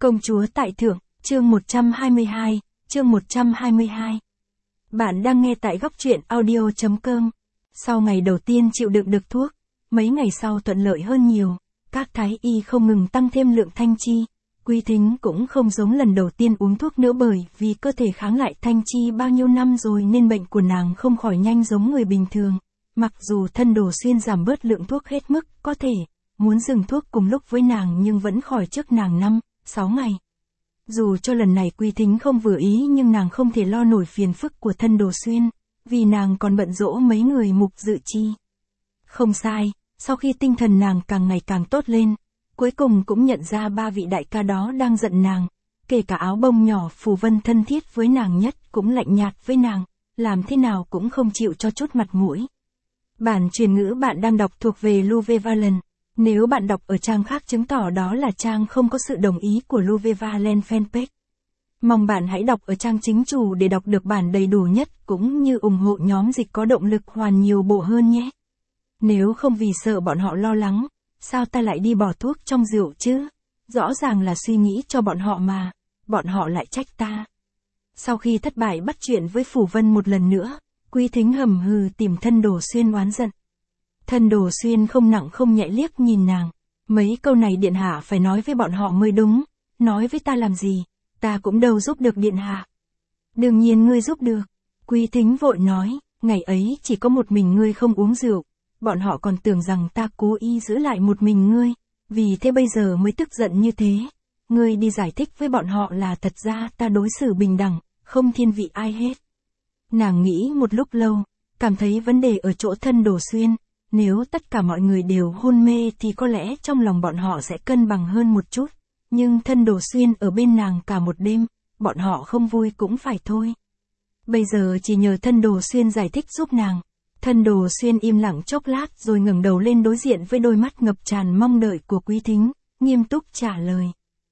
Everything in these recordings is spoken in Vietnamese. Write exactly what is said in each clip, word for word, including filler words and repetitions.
Công chúa tại thượng, chương một trăm hai mươi hai, chương một trăm hai mươi hai. Bạn đang nghe tại góc truyện audio chấm com. Sau ngày đầu tiên chịu đựng được thuốc, mấy ngày sau thuận lợi hơn nhiều, các thái y không ngừng tăng thêm lượng thanh chi. Quý Thính cũng không giống lần đầu tiên uống thuốc nữa bởi vì cơ thể kháng lại thanh chi bao nhiêu năm rồi nên bệnh của nàng không khỏi nhanh giống người bình thường. Mặc dù thân Đồ Xuyên giảm bớt lượng thuốc hết mức có thể, muốn dừng thuốc cùng lúc với nàng nhưng vẫn khỏi trước nàng năm, sáu ngày. Dù cho lần này Quý Thính không vừa ý nhưng nàng không thể lo nổi phiền phức của thân Đồ Xuyên, vì nàng còn bận rỗ mấy người mục dự chi. Không sai, sau khi tinh thần nàng càng ngày càng tốt lên, cuối cùng cũng nhận ra ba vị đại ca đó đang giận nàng, kể cả áo bông nhỏ Phù Vân thân thiết với nàng nhất cũng lạnh nhạt với nàng, làm thế nào cũng không chịu cho chút mặt mũi. Bản truyền ngữ bạn đang đọc thuộc về Luvevalent. Nếu bạn đọc ở trang khác chứng tỏ đó là trang không có sự đồng ý của Luvevalent fanpage. Mong bạn hãy đọc ở trang chính chủ để đọc được bản đầy đủ nhất cũng như ủng hộ nhóm dịch có động lực hoàn nhiều bộ hơn nhé. Nếu không vì sợ bọn họ lo lắng, sao ta lại đi bỏ thuốc trong rượu chứ? Rõ ràng là suy nghĩ cho bọn họ mà, bọn họ lại trách ta. Sau khi thất bại bắt chuyện với Phù Vân một lần nữa, Quý Thính hầm hừ tìm thân Đồ Xuyên oán giận. Thân Đồ Xuyên không nặng không nhẹ liếc nhìn nàng. Mấy câu này điện hạ phải nói với bọn họ mới đúng, nói với ta làm gì, ta cũng đâu giúp được điện hạ. Đương nhiên ngươi giúp được. Quý Thính vội nói, ngày ấy chỉ có một mình ngươi không uống rượu, bọn họ còn tưởng rằng ta cố ý giữ lại một mình ngươi, vì thế bây giờ mới tức giận như thế. Ngươi đi giải thích với bọn họ là thật ra ta đối xử bình đẳng, không thiên vị ai hết. Nàng nghĩ một lúc lâu, cảm thấy vấn đề ở chỗ thân Đồ Xuyên. Nếu tất cả mọi người đều hôn mê thì có lẽ trong lòng bọn họ sẽ cân bằng hơn một chút. Nhưng thân Đồ Xuyên ở bên nàng cả một đêm, bọn họ không vui cũng phải thôi. Bây giờ chỉ nhờ thân Đồ Xuyên giải thích giúp nàng. Thân Đồ Xuyên im lặng chốc lát rồi ngẩng đầu lên đối diện với đôi mắt ngập tràn mong đợi của Quý Thính, nghiêm túc trả lời.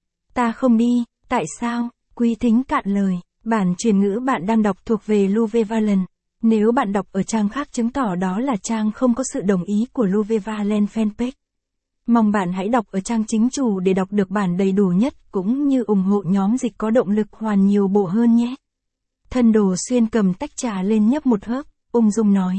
Ta không đi, tại sao? Quý Thính cạn lời. Bản truyền ngữ bạn đang đọc thuộc về Luvevalent. Nếu bạn đọc ở trang khác chứng tỏ đó là trang không có sự đồng ý của Luvevalent fanpage. Mong bạn hãy đọc ở trang chính chủ để đọc được bản đầy đủ nhất cũng như ủng hộ nhóm dịch có động lực hoàn nhiều bộ hơn nhé. Thân Đồ Xuyên cầm tách trà lên nhấp một hớp, ung dung nói.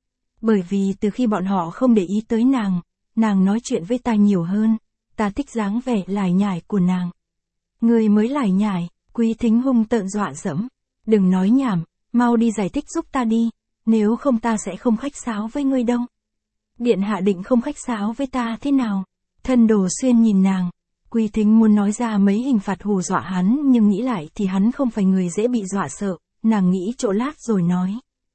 Bởi vì từ khi bọn họ không để ý tới nàng, nàng nói chuyện với ta nhiều hơn, ta thích dáng vẻ lải nhải của nàng. Người mới lải nhải, Quý Thính hung tợn dọa dẫm. Đừng nói nhảm. Mau đi giải thích giúp ta đi, nếu không ta sẽ không khách sáo với ngươi đâu. Điện hạ định không khách sáo với ta thế nào? Thân Đồ Xuyên nhìn nàng, Quý Thính muốn nói ra mấy hình phạt hù dọa hắn nhưng nghĩ lại thì hắn không phải người dễ bị dọa sợ, nàng nghĩ chỗ lát rồi nói.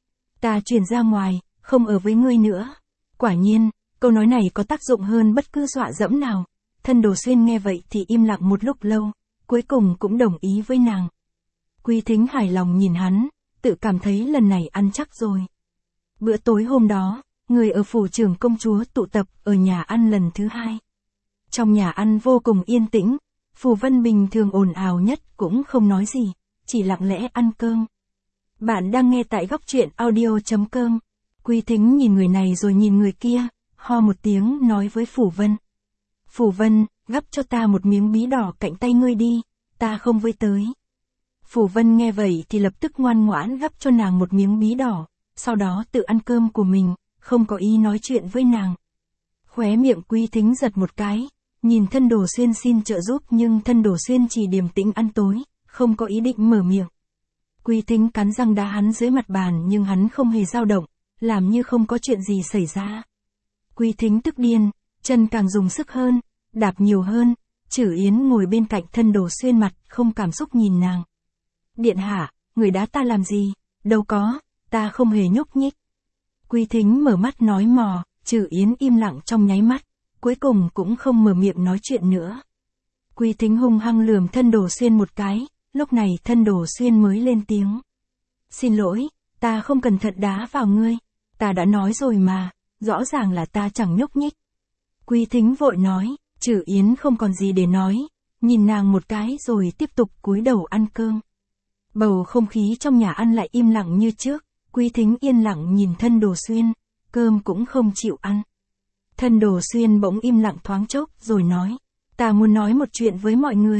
Ta chuyển ra ngoài, không ở với ngươi nữa. Quả nhiên, câu nói này có tác dụng hơn bất cứ dọa dẫm nào. Thân Đồ Xuyên nghe vậy thì im lặng một lúc lâu, cuối cùng cũng đồng ý với nàng. Quý Thính hài lòng nhìn hắn, tự cảm thấy lần này ăn chắc rồi. Bữa tối hôm đó, người ở phủ trưởng công chúa tụ tập ở nhà ăn lần thứ hai. Trong nhà ăn vô cùng yên tĩnh, Phù Vân bình thường ồn ào nhất cũng không nói gì, chỉ lặng lẽ ăn cơm. Bạn đang nghe tại góc truyện audio chấm com. Quý Thính nhìn người này rồi nhìn người kia, ho một tiếng nói với Phù Vân. Phù Vân, gắp cho ta một miếng bí đỏ cạnh tay ngươi đi, ta không với tới. Phù Vân nghe vậy thì lập tức ngoan ngoãn gắp cho nàng một miếng bí đỏ, sau đó tự ăn cơm của mình, không có ý nói chuyện với nàng. Khóe miệng Quý Thính giật một cái, nhìn thân Đồ Xuyên xin trợ giúp nhưng thân Đồ Xuyên chỉ điềm tĩnh ăn tối, không có ý định mở miệng. Quý Thính cắn răng đá hắn dưới mặt bàn nhưng hắn không hề dao động, làm như không có chuyện gì xảy ra. Quý Thính tức điên, chân càng dùng sức hơn, đạp nhiều hơn, Trử Yến ngồi bên cạnh thân Đồ Xuyên mặt không cảm xúc nhìn nàng. Điện hạ, người đá ta làm gì? Đâu có, ta không hề nhúc nhích. Quý Thính mở mắt nói mò, Trử Yến im lặng trong nháy mắt, cuối cùng cũng không mở miệng nói chuyện nữa. Quý Thính hung hăng lườm thân Đồ Xuyên một cái, lúc này thân Đồ Xuyên mới lên tiếng. Xin lỗi, ta không cẩn thận đá vào ngươi, ta đã nói rồi mà, rõ ràng là ta chẳng nhúc nhích. Quý Thính vội nói, Trử Yến không còn gì để nói, nhìn nàng một cái rồi tiếp tục cúi đầu ăn cơm. Bầu không khí trong nhà ăn lại im lặng như trước, Quý Thính yên lặng nhìn thân Đồ Xuyên, cơm cũng không chịu ăn. Thân Đồ Xuyên bỗng im lặng thoáng chốc rồi nói, ta muốn nói một chuyện với mọi người.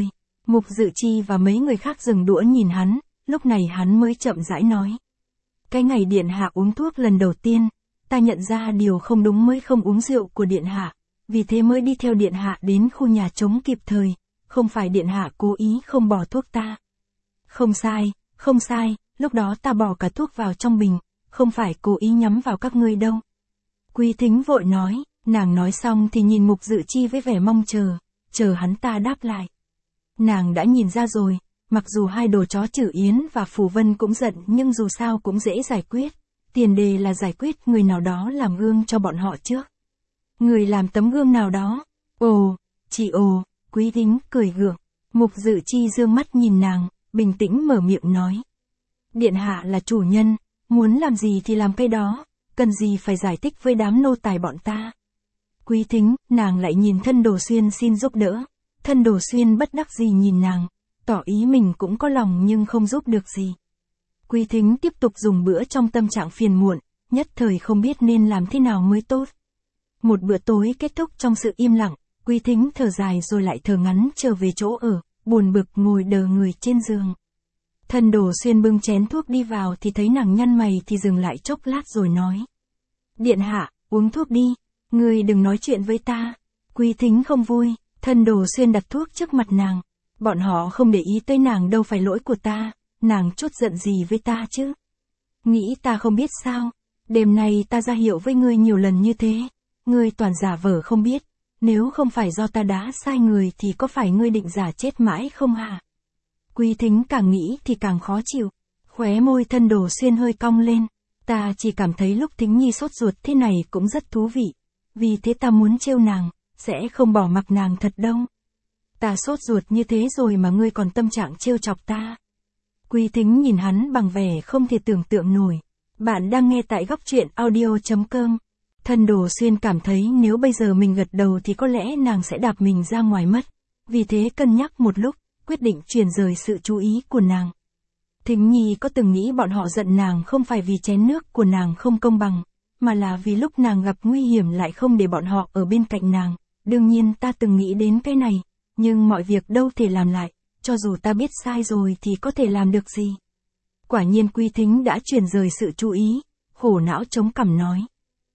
Mục Dự Chi và mấy người khác dừng đũa nhìn hắn, lúc này hắn mới chậm rãi nói. Cái ngày điện hạ uống thuốc lần đầu tiên, ta nhận ra điều không đúng mới không uống rượu của điện hạ, vì thế mới đi theo điện hạ đến khu nhà trống kịp thời, không phải điện hạ cố ý không bỏ thuốc ta. Không sai, không sai, lúc đó ta bỏ cả thuốc vào trong bình, không phải cố ý nhắm vào các ngươi đâu. Quý Thính vội nói, nàng nói xong thì nhìn Mục Dự Chi với vẻ mong chờ, chờ hắn ta đáp lại. Nàng đã nhìn ra rồi, mặc dù hai đồ chó Trử Yến và Phù Vân cũng giận nhưng dù sao cũng dễ giải quyết, tiền đề là giải quyết người nào đó làm gương cho bọn họ trước. Người làm tấm gương nào đó, ồ, chị ồ, Quý Thính cười gượng, Mục Dự Chi dương mắt nhìn nàng, bình tĩnh mở miệng nói. Điện hạ là chủ nhân, muốn làm gì thì làm cái đó, cần gì phải giải thích với đám nô tài bọn ta. Quý Thính, nàng lại nhìn Thân Đồ Xuyên xin giúp đỡ, Thân Đồ Xuyên bất đắc dĩ nhìn nàng, tỏ ý mình cũng có lòng nhưng không giúp được gì. Quý Thính tiếp tục dùng bữa trong tâm trạng phiền muộn, nhất thời không biết nên làm thế nào mới tốt. Một bữa tối kết thúc trong sự im lặng, Quý Thính thở dài rồi lại thở ngắn trở về chỗ ở, buồn bực ngồi đờ người trên giường. Thân Đồ Xuyên bưng chén thuốc đi vào thì thấy nàng nhăn mày thì dừng lại chốc lát rồi nói. Điện hạ, uống thuốc đi, ngươi đừng nói chuyện với ta. Quý Thính không vui, Thân Đồ Xuyên đặt thuốc trước mặt nàng. Bọn họ không để ý tới nàng đâu phải lỗi của ta, nàng chút giận gì với ta chứ? Nghĩ ta không biết sao, đêm nay ta ra hiệu với ngươi nhiều lần như thế, ngươi toàn giả vờ không biết, nếu không phải do ta đá sai người thì có phải ngươi định giả chết mãi không hả? Quý Thính càng nghĩ thì càng khó chịu, khóe môi Thân Đồ Xuyên hơi cong lên, ta chỉ cảm thấy lúc Thính Nhi sốt ruột thế này cũng rất thú vị, vì thế ta muốn trêu nàng, sẽ không bỏ mặc nàng thật đâu. Ta sốt ruột như thế rồi mà ngươi còn tâm trạng trêu chọc ta. Quý Thính nhìn hắn bằng vẻ không thể tưởng tượng nổi. Bạn đang nghe tại góc truyện audio chấm com. Thân Đồ Xuyên cảm thấy nếu bây giờ mình gật đầu thì có lẽ nàng sẽ đạp mình ra ngoài mất. Vì thế cân nhắc một lúc, quyết định chuyển rời sự chú ý của nàng. Thính Nhi có từng nghĩ bọn họ giận nàng không phải vì chén nước của nàng không công bằng, mà là vì lúc nàng gặp nguy hiểm lại không để bọn họ ở bên cạnh nàng. Đương nhiên ta từng nghĩ đến cái này. Nhưng mọi việc đâu thể làm lại, cho dù ta biết sai rồi thì có thể làm được gì. Quả nhiên Quý Thính đã chuyển rời sự chú ý, khổ não chống cằm nói.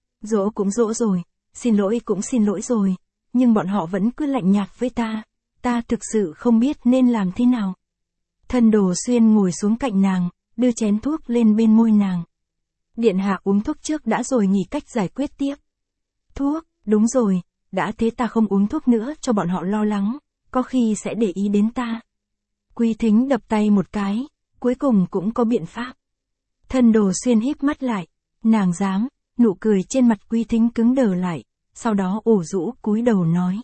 Dỗ cũng dỗ rồi, xin lỗi cũng xin lỗi rồi, nhưng bọn họ vẫn cứ lạnh nhạt với ta, ta thực sự không biết nên làm thế nào. Thân Đồ Xuyên ngồi xuống cạnh nàng, đưa chén thuốc lên bên môi nàng. Điện hạ uống thuốc trước đã rồi nghỉ cách giải quyết tiếp. Thuốc, đúng rồi, đã thế ta không uống thuốc nữa cho bọn họ lo lắng. Có khi sẽ để ý đến ta. Quý Thính đập tay một cái, cuối cùng cũng có biện pháp. Thân Đồ Xuyên híp mắt lại, nàng dám, nụ cười trên mặt Quý Thính cứng đờ lại, sau đó ủ rũ cúi đầu nói.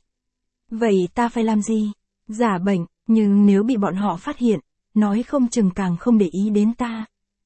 Vậy ta phải làm gì? Giả bệnh, nhưng nếu bị bọn họ phát hiện, nói không chừng càng không để ý đến ta.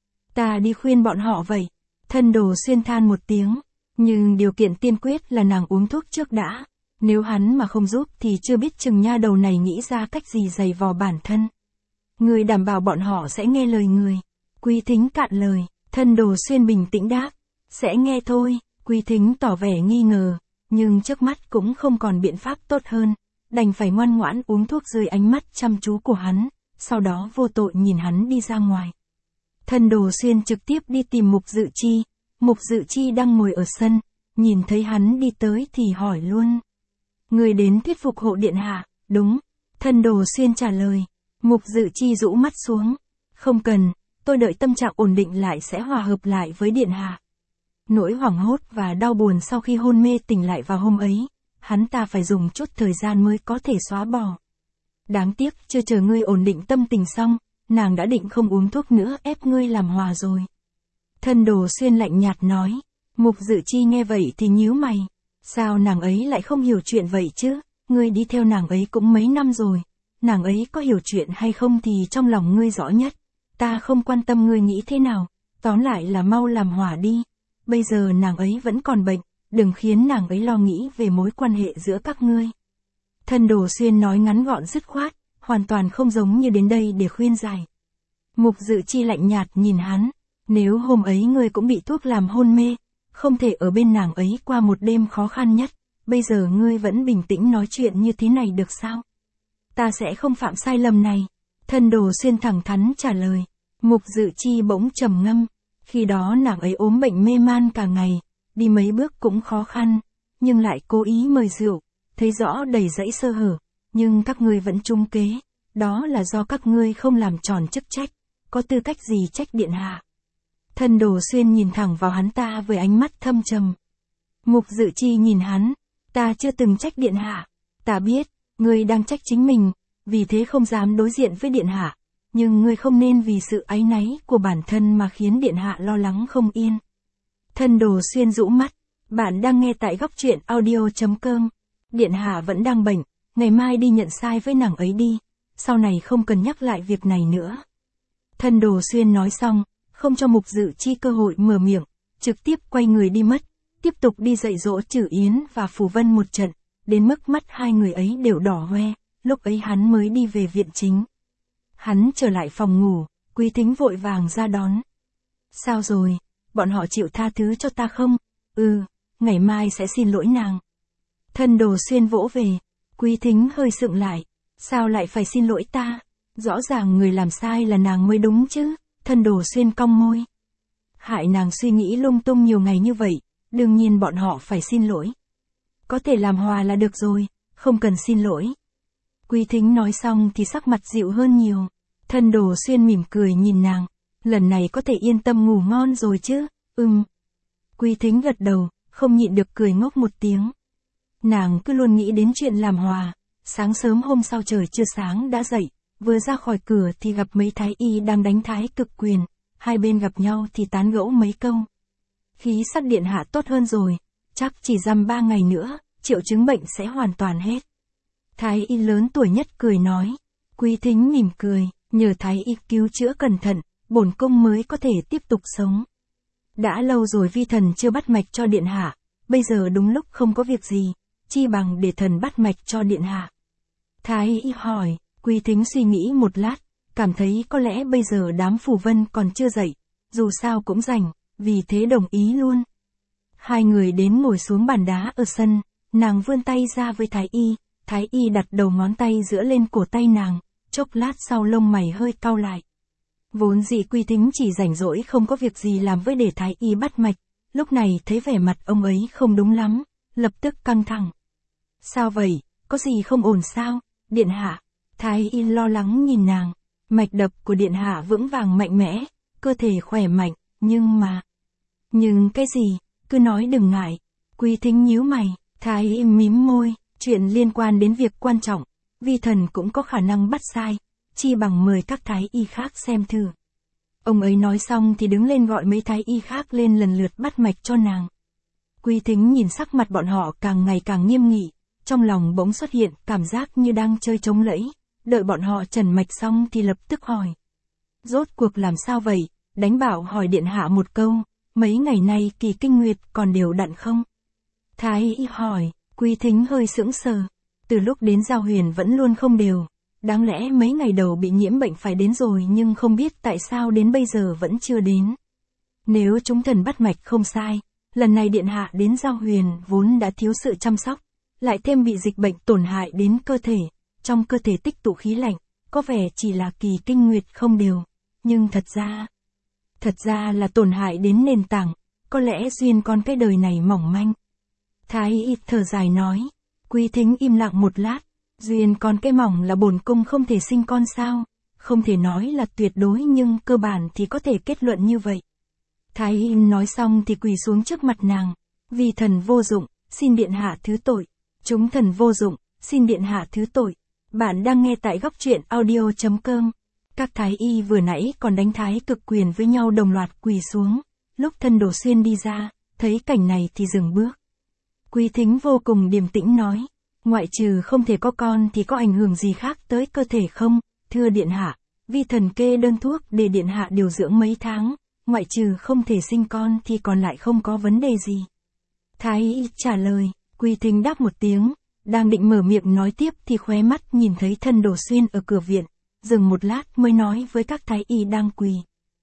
Ta đi khuyên bọn họ vậy. Thân Đồ Xuyên than một tiếng, nhưng điều kiện tiên quyết là nàng uống thuốc trước đã. Nếu hắn mà không giúp thì chưa biết chừng nha đầu này nghĩ ra cách gì giày vò bản thân. Người đảm bảo bọn họ sẽ nghe lời người. Quý Thính cạn lời, Thân Đồ Xuyên bình tĩnh đáp. Sẽ nghe thôi, Quý Thính tỏ vẻ nghi ngờ, nhưng trước mắt cũng không còn biện pháp tốt hơn. Đành phải ngoan ngoãn uống thuốc dưới ánh mắt chăm chú của hắn, sau đó vô tội nhìn hắn đi ra ngoài. Thân Đồ Xuyên trực tiếp đi tìm Mục Dự Chi. Mục Dự Chi đang ngồi ở sân, nhìn thấy hắn đi tới thì hỏi luôn. Người đến thuyết phục hộ điện hạ, đúng. Thân Đồ Xuyên trả lời. Mục Dự Chi rũ mắt xuống. Không cần, tôi đợi tâm trạng ổn định lại sẽ hòa hợp lại với điện hạ. Nỗi hoảng hốt và đau buồn sau khi hôn mê tỉnh lại vào hôm ấy, hắn ta phải dùng chút thời gian mới có thể xóa bỏ. Đáng tiếc chưa chờ ngươi ổn định tâm tình xong, nàng đã định không uống thuốc nữa ép ngươi làm hòa rồi. Thân Đồ Xuyên lạnh nhạt nói. Mục Dự Chi nghe vậy thì nhíu mày. Sao nàng ấy lại không hiểu chuyện vậy chứ, ngươi đi theo nàng ấy cũng mấy năm rồi, nàng ấy có hiểu chuyện hay không thì trong lòng ngươi rõ nhất, ta không quan tâm ngươi nghĩ thế nào, tóm lại là mau làm hòa đi, bây giờ nàng ấy vẫn còn bệnh, đừng khiến nàng ấy lo nghĩ về mối quan hệ giữa các ngươi. Thân Đồ Xuyên nói ngắn gọn dứt khoát, hoàn toàn không giống như đến đây để khuyên giải. Mục Dự Chi lạnh nhạt nhìn hắn, nếu hôm ấy ngươi cũng bị thuốc làm hôn mê, không thể ở bên nàng ấy qua một đêm khó khăn nhất, bây giờ ngươi vẫn bình tĩnh nói chuyện như thế này được sao? ta sẽ không phạm sai lầm này. Thân Đồ Xuyên thẳng thắn trả lời. Mục Dự Chi bỗng trầm ngâm. Khi đó nàng ấy ốm bệnh mê man cả ngày, đi mấy bước cũng khó khăn, nhưng lại cố ý mời rượu, thấy rõ đầy dẫy sơ hở, nhưng các ngươi vẫn chung kế, đó là do các ngươi không làm tròn chức trách, có tư cách gì trách điện hạ. Thân Đồ Xuyên nhìn thẳng vào hắn ta với ánh mắt thâm trầm. Mục Dự Chi nhìn hắn, ta chưa từng trách điện hạ, ta biết, ngươi đang trách chính mình, vì thế không dám đối diện với điện hạ, nhưng ngươi không nên vì sự áy náy của bản thân mà khiến điện hạ lo lắng không yên. Thân Đồ Xuyên rũ mắt, bạn đang nghe tại góc truyện audio chấm com. Điện hạ vẫn đang bệnh, ngày mai đi nhận sai với nàng ấy đi, sau này không cần nhắc lại việc này nữa. Thân Đồ Xuyên nói xong, không cho Mục Dự Chi cơ hội mở miệng, trực tiếp quay người đi mất, tiếp tục đi dạy dỗ Trử Yến và Phù Vân một trận, đến mức mắt hai người ấy đều đỏ hoe, lúc ấy hắn mới đi về viện chính. Hắn trở lại phòng ngủ, Quý Thính vội vàng ra đón. Sao rồi, bọn họ chịu tha thứ cho ta không? Ừ, ngày mai sẽ xin lỗi nàng. Thân Đồ Xuyên vỗ về, Quý Thính hơi sượng lại, sao lại phải xin lỗi ta? Rõ ràng người làm sai là nàng mới đúng chứ. Thân Đồ Xuyên cong môi. Hại nàng suy nghĩ lung tung nhiều ngày như vậy, đương nhiên bọn họ phải xin lỗi. Có thể làm hòa là được rồi, không cần xin lỗi. Quý Thính nói xong thì sắc mặt dịu hơn nhiều. Thân Đồ Xuyên mỉm cười nhìn nàng, lần này có thể yên tâm ngủ ngon rồi chứ? Ừm. Quý Thính gật đầu, không nhịn được cười ngốc một tiếng. Nàng cứ luôn nghĩ đến chuyện làm hòa. Sáng sớm hôm sau trời chưa sáng đã dậy, vừa ra khỏi cửa thì gặp mấy thái y đang đánh thái cực quyền, hai bên gặp nhau thì tán gẫu mấy câu. Khí sắc điện hạ tốt hơn rồi, chắc chỉ dăm ba ngày nữa, triệu chứng bệnh sẽ hoàn toàn hết. Thái y lớn tuổi nhất cười nói. Quý Thính mỉm cười, nhờ thái y cứu chữa cẩn thận, bổn cung mới có thể tiếp tục sống. Đã lâu rồi vi thần chưa bắt mạch cho điện hạ, bây giờ đúng lúc không có việc gì, chi bằng để thần bắt mạch cho điện hạ. Thái y hỏi. Quý Thính suy nghĩ một lát, cảm thấy có lẽ bây giờ đám Phù Vân còn chưa dậy, dù sao cũng rảnh, vì thế đồng ý luôn. Hai người đến ngồi xuống bàn đá ở sân, nàng vươn tay ra với thái y, thái y đặt đầu ngón tay giữa lên cổ tay nàng, chốc lát sau lông mày hơi cau lại. Vốn dĩ Quý Thính chỉ rảnh rỗi không có việc gì làm với để thái y bắt mạch, lúc này thấy vẻ mặt ông ấy không đúng lắm, lập tức căng thẳng. Sao vậy, có gì không ổn sao, điện hạ? Thái y lo lắng nhìn nàng, mạch đập của điện hạ vững vàng mạnh mẽ, cơ thể khỏe mạnh, nhưng mà... Nhưng cái gì, cứ nói đừng ngại. Quý Thính nhíu mày, thái y mím môi, chuyện liên quan đến việc quan trọng, vi thần cũng có khả năng bắt sai, chi bằng mời các thái y khác xem thử. Ông ấy nói xong thì đứng lên gọi mấy thái y khác lên lần lượt bắt mạch cho nàng. Quý Thính nhìn sắc mặt bọn họ càng ngày càng nghiêm nghị, trong lòng bỗng xuất hiện cảm giác như đang chơi trống lẫy. Đợi bọn họ trần mạch xong thì lập tức hỏi. Rốt cuộc làm sao vậy? Đánh bảo hỏi điện hạ một câu, mấy ngày nay kỳ kinh nguyệt còn đều đặn không? Thái y hỏi, Quý Thính hơi sững sờ. Từ lúc đến giao huyền vẫn luôn không đều. Đáng lẽ mấy ngày đầu bị nhiễm bệnh phải đến rồi nhưng không biết tại sao đến bây giờ vẫn chưa đến. Nếu chúng thần bắt mạch không sai, lần này điện hạ đến giao huyền vốn đã thiếu sự chăm sóc, lại thêm bị dịch bệnh tổn hại đến cơ thể. Trong cơ thể tích tụ khí lạnh, có vẻ chỉ là kỳ kinh nguyệt không đều, nhưng thật ra, thật ra là tổn hại đến nền tảng, có lẽ duyên con cái đời này mỏng manh. Thái y thở dài nói, Quý Thính im lặng một lát, duyên con cái mỏng là bổn cung không thể sinh con sao, không thể nói là tuyệt đối nhưng cơ bản thì có thể kết luận như vậy. Thái y nói xong thì quỳ xuống trước mặt nàng, vì thần vô dụng, xin điện hạ thứ tội, chúng thần vô dụng, xin điện hạ thứ tội. Bạn đang nghe tại góc truyện audio chấm com. Các thái y vừa nãy còn đánh thái cực quyền với nhau đồng loạt quỳ xuống. Lúc Thân Đồ Xuyên đi ra, thấy cảnh này thì dừng bước. Quý Thính vô cùng điềm tĩnh nói, ngoại trừ không thể có con thì có ảnh hưởng gì khác tới cơ thể không? Thưa điện hạ, vi thần kê đơn thuốc để điện hạ điều dưỡng mấy tháng, ngoại trừ không thể sinh con thì còn lại không có vấn đề gì. Thái y trả lời, Quý Thính đáp một tiếng. Đang định mở miệng nói tiếp thì khóe mắt nhìn thấy Thân Đồ Xuyên ở cửa viện, dừng một lát mới nói với các thái y đang quỳ.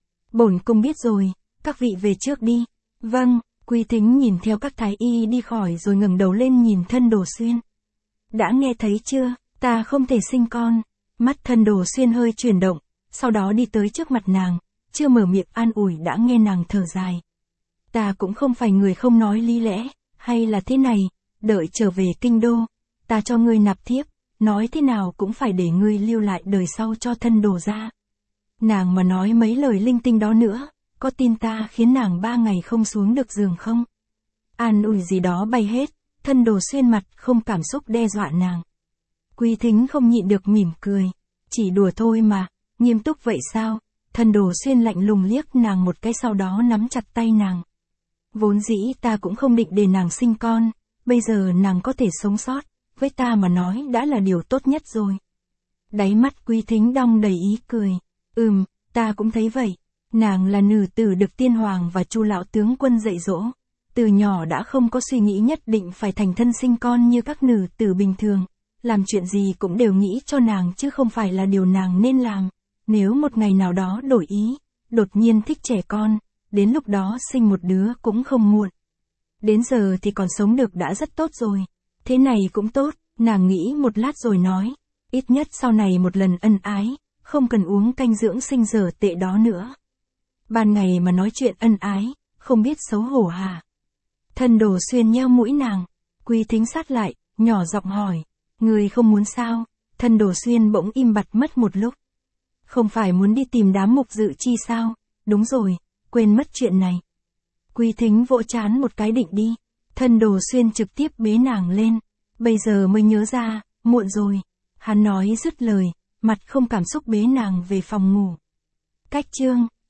Bổn cung biết rồi, các vị về trước đi. Vâng, Quý Thính nhìn theo các thái y đi khỏi rồi ngẩng đầu lên nhìn Thân Đồ Xuyên. Đã nghe thấy chưa, Ta không thể sinh con. Mắt Thân Đồ Xuyên hơi chuyển động, sau đó đi tới trước mặt nàng, chưa mở miệng an ủi đã nghe nàng thở dài. Ta cũng không phải người không nói lý lẽ, hay là thế này, đợi trở về kinh đô, ta cho ngươi nạp thiếp, nói thế nào cũng phải để ngươi lưu lại đời sau cho Thân Đồ gia. Nàng mà nói mấy lời linh tinh đó nữa, có tin ta khiến nàng ba ngày không xuống được giường không? An ủi gì đó bay hết, Thân Đồ Xuyên mặt không cảm xúc đe dọa nàng. Quý Thính không nhịn được mỉm cười, chỉ đùa thôi mà, nghiêm túc vậy sao? Thân Đồ Xuyên lạnh lùng liếc nàng một cái sau đó nắm chặt tay nàng. Vốn dĩ ta cũng không định để nàng sinh con, bây giờ nàng có thể sống sót, với ta mà nói đã là điều tốt nhất rồi. Đáy mắt Quý Thính đong đầy ý cười. Ừm, ta cũng thấy vậy. Nàng là nữ tử được tiên hoàng và Chu lão tướng quân dạy dỗ. Từ nhỏ đã không có suy nghĩ nhất định phải thành thân sinh con như các nữ tử bình thường. Làm chuyện gì cũng đều nghĩ cho nàng chứ không phải là điều nàng nên làm. Nếu một ngày nào đó đổi ý, đột nhiên thích trẻ con, đến lúc đó sinh một đứa cũng không muộn. Đến giờ thì còn sống được đã rất tốt rồi. Thế này cũng tốt, nàng nghĩ một lát rồi nói. Ít nhất sau này một lần ân ái, không cần uống canh dưỡng sinh dở tệ đó nữa. Ban ngày mà nói chuyện ân ái, không biết xấu hổ hả? Thân Đồ Xuyên nheo mũi nàng, Quý Thính sát lại, nhỏ giọng hỏi. Người không muốn sao? Thân Đồ Xuyên bỗng im bặt mất một lúc. Không phải muốn đi tìm đám mục dự chi sao? Đúng rồi, quên mất chuyện này. Quý Thính vỗ trán một cái định đi. Thân Đồ Xuyên trực tiếp bế nàng lên. Bây giờ mới nhớ ra, muộn rồi. Hắn nói dứt lời, mặt không cảm xúc bế nàng về phòng ngủ. Cách chương